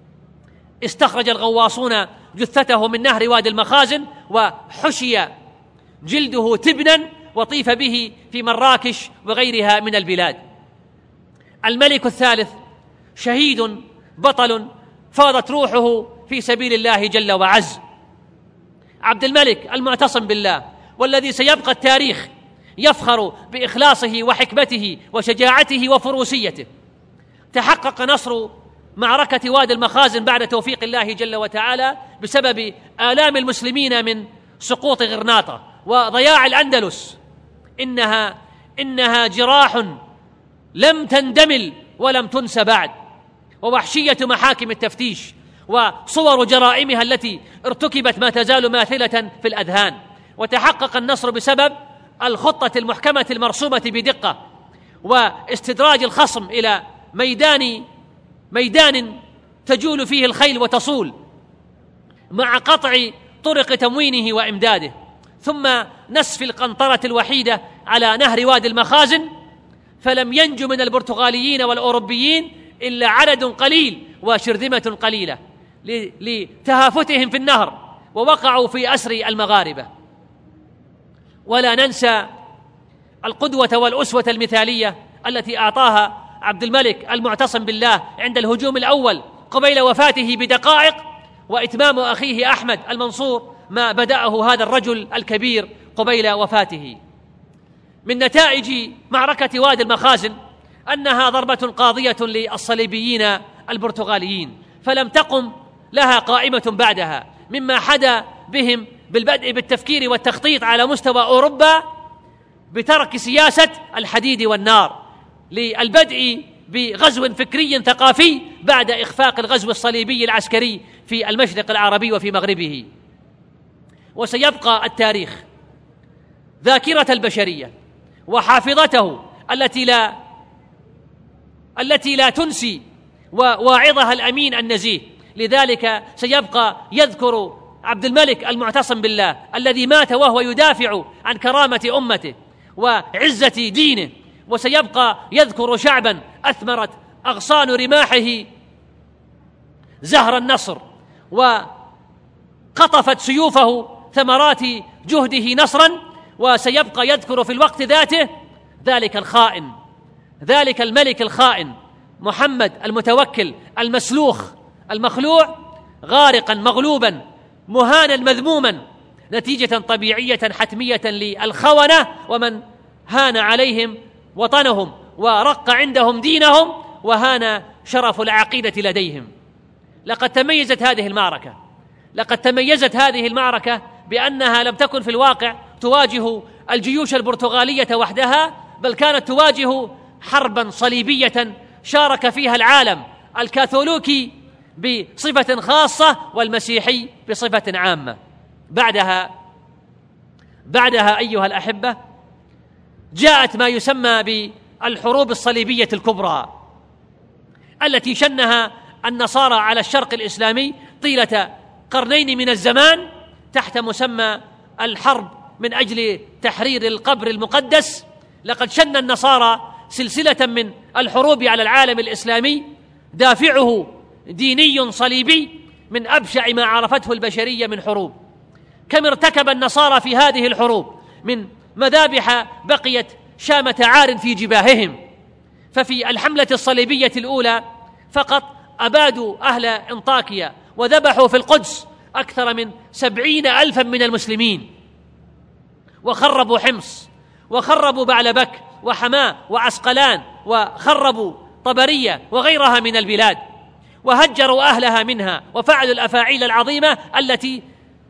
استخرج الغواصون جثته من نهر وادي المخازن وحشي جلده تبنا وطيف به في مراكش وغيرها من البلاد. الملك الثالث شهيد بطل فاضت روحه في سبيل الله جل وعز، عبد الملك المعتصم بالله، والذي سيبقى التاريخ يفخر بإخلاصه وحكمته وشجاعته وفروسيته. تحقق نصر معركة وادي المخازن بعد توفيق الله جل وتعالى بسبب آلام المسلمين من سقوط غرناطة وضياع الأندلس. إنها إنها جراح لم تندمل ولم تنس بعد، ووحشية محاكم التفتيش وصور جرائمها التي ارتكبت ما تزال ماثلة في الأذهان. وتحقق النصر بسبب الخطة المحكمة المرسومة بدقة واستدراج الخصم إلى ميدان ميدان تجول فيه الخيل وتصول، مع قطع طرق تموينه وإمداده، ثم نسف القنطرة الوحيدة على نهر وادي المخازن، فلم ينج من البرتغاليين والأوروبيين إلا عدد قليل وشرذمة قليلة لتهافتهم في النهر ووقعوا في أسر المغاربة. ولا ننسى القدوة والأسوة المثالية التي أعطاها عبد الملك المعتصم بالله عند الهجوم الأول قبيل وفاته بدقائق، وإتمام أخيه أحمد المنصور ما بدأه هذا الرجل الكبير قبيل وفاته. من نتائج معركة وادي المخازن أنها ضربة قاضية للصليبيين البرتغاليين، فلم تقم لها قائمة بعدها، مما حدا بهم بالبدء بالتفكير والتخطيط على مستوى أوروبا بترك سياسة الحديد والنار للبدء بغزو فكري ثقافي بعد إخفاق الغزو الصليبي العسكري في المشرق العربي وفي مغربه. وسيبقى التاريخ ذاكرة البشرية وحافظته التي لا التي لا تنسي وواعظها الأمين النزيه. لذلك سيبقى يذكر عبد الملك المعتصم بالله الذي مات وهو يدافع عن كرامة أمته وعزة دينه، وسيبقى يذكر شعبا أثمرت أغصان رماحه زهر النصر وقطفت سيوفه ثمرات جهده نصرا، وسيبقى يذكر في الوقت ذاته ذلك الخائن، ذلك الملك الخائن محمد المتوكل المسلوخ المخلوع، غارقا مغلوبا مهانا مذموما نتيجة طبيعية حتمية للخونة ومن هان عليهم وطنهم ورق عندهم دينهم وهان شرف العقيدة لديهم. لقد تميزت هذه المعركة لقد تميزت هذه المعركة بأنها لم تكن في الواقع تواجه الجيوش البرتغالية وحدها، بل كانت تواجه حربا صليبية شارك فيها العالم الكاثوليكي بصفة خاصة والمسيحي بصفة عامة. بعدها بعدها أيها الأحبة جاءت ما يسمى بالحروب الصليبية الكبرى التي شنها النصارى على الشرق الإسلامي طيلة قرنين من الزمان تحت مسمى الحرب من أجل تحرير القبر المقدس. لقد شن النصارى سلسلة من الحروب على العالم الإسلامي دافعه ديني صليبي من أبشع ما عرفته البشرية من حروب. كم ارتكب النصارى في هذه الحروب من مذابح بقيت شامة عار في جباههم. ففي الحملة الصليبية الأولى فقط أبادوا أهل انطاكيا وذبحوا في القدس أكثر من سبعين ألفا من المسلمين، وخربوا حمص وخربوا بعلبك وحماة وعسقلان وخربوا طبرية وغيرها من البلاد، وهجروا أهلها منها وفعلوا الأفاعيل العظيمة التي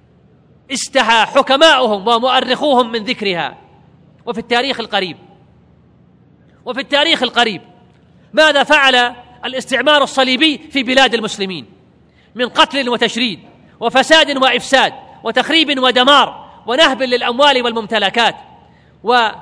استحى حكماؤهم ومؤرخوهم من ذكرها. وفي التاريخ القريب وفي التاريخ القريب ماذا فعل الاستعمار الصليبي في بلاد المسلمين من قتل وتشريد وفساد وإفساد وتخريب ودمار ونهب للأموال والممتلكات وحرمان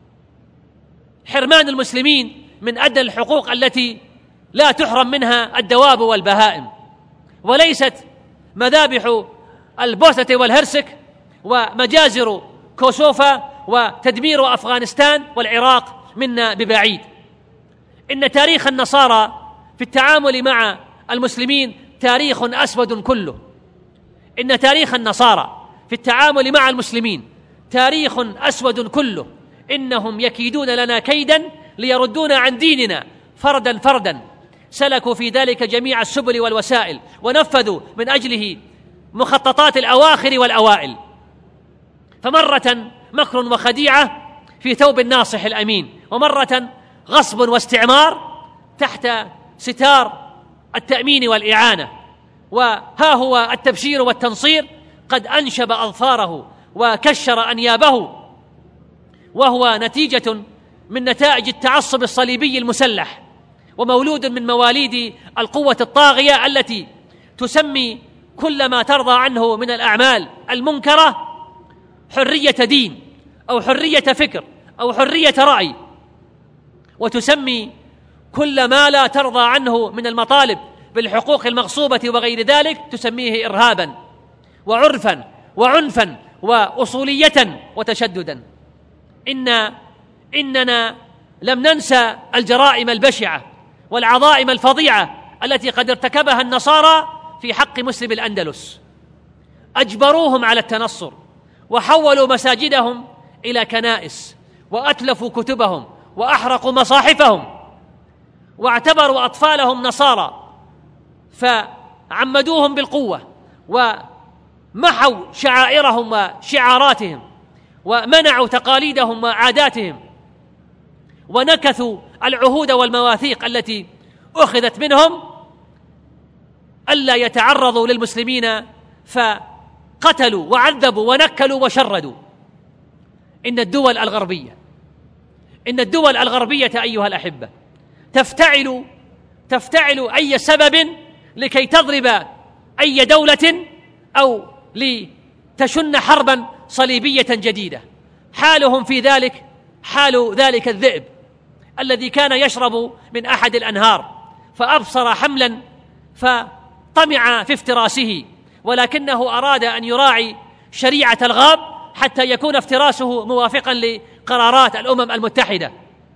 المسلمين من أدنى الحقوق التي لا تحرم منها الدواب والبهائم. وليست مذابح البوسنة والهرسك ومجازر كوسوفا وتدمير أفغانستان والعراق منا ببعيد. إن تاريخ النصارى في التعامل مع المسلمين تاريخ أسود كله. إن تاريخ النصارى في التعامل مع المسلمين تاريخ أسود كله. إنهم يكيدون لنا كيدا ليردونا عن ديننا فردا فردا، سلكوا في ذلك جميع السبل والوسائل ونفذوا من أجله مخططات الأواخر والأوائل. فمرة مكر وخديعة في ثوب الناصح الأمين، ومرة غصب واستعمار تحت ستار التأمين والإعانة. وها هو التبشير والتنصير قد أنشب أظفاره وكشر أنيابه، وهو نتيجة من نتائج التعصب الصليبي المسلح، ومولود من مواليد القوة الطاغية التي تسمي كل ما ترضى عنه من الأعمال المنكرة حرية دين أو حرية فكر أو حرية رأي، وتسمي كل ما لا ترضى عنه من المطالب بالحقوق المغصوبة وغير ذلك تسميه إرهابا وعرفا وعنفا وأصولية وتشددا. إن إننا لم ننسى الجرائم البشعة والعظائم الفظيعة التي قد ارتكبها النصارى في حق مسلم الأندلس. أجبروهم على التنصر، وحولوا مساجدهم إلى كنائس، وأتلفوا كتبهم، وأحرقوا مصاحفهم، واعتبروا أطفالهم نصارى فعمدوهم بالقوة، ومحوا شعائرهم وشعاراتهم، ومنعوا تقاليدهم وعاداتهم، ونكثوا العهود والمواثيق التي أخذت منهم ألا يتعرضوا للمسلمين، فقتلوا وعذبوا ونكلوا وشردوا. إن الدول الغربية إن الدول الغربية أيها الأحبة تفتعل تفتعل أي سبب لكي تضرب أي دولة أو لتشن حربا صليبية جديدة. حالهم في ذلك حال ذلك الذئب الذي كان يشرب من أحد الأنهار فأبصر حملا فطمع في افتراسه، ولكنه أراد أن يراعي شريعة الغاب حتى يكون افتراسه موافقا لقرارات الأمم المتحدة،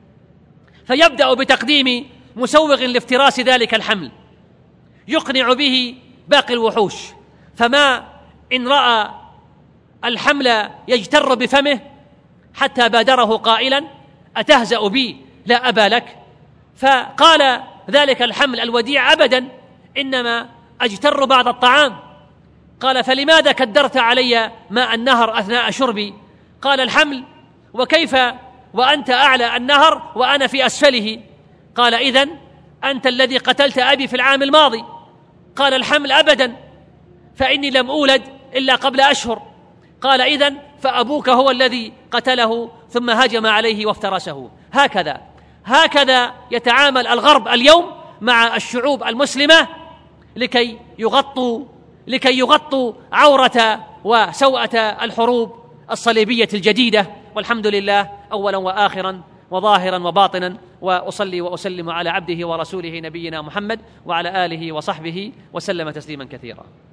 فيبدأ بتقديم مسوغ لافتراس ذلك الحمل يقنع به باقي الوحوش. فما إن رأى الحمل يجتر بفمه حتى بادره قائلا: أتهزأ بي لا أبا لك؟ فقال ذلك الحمل الوديع: أبدا، إنما أجتر بعض الطعام. قال: فلماذا كدرت علي ماء النهر أثناء شربي؟ قال الحمل: وكيف وأنت أعلى النهر وأنا في أسفله؟ قال: إذن أنت الذي قتلت أبي في العام الماضي. قال الحمل: أبدا، فإني لم أولد إلا قبل أشهر. قال: إذن فأبوك هو الذي قتله ثم هجم عليه وافترسه. هكذا هكذا يتعامل الغرب اليوم مع الشعوب المسلمة لكي يغطوا لكي يغطوا عورة وسوءة الحروب الصليبية الجديدة. والحمد لله أولا وآخرا وظاهرا وباطنا، وأصلي وأسلم على عبده ورسوله نبينا محمد وعلى آله وصحبه وسلم تسليما كثيرا.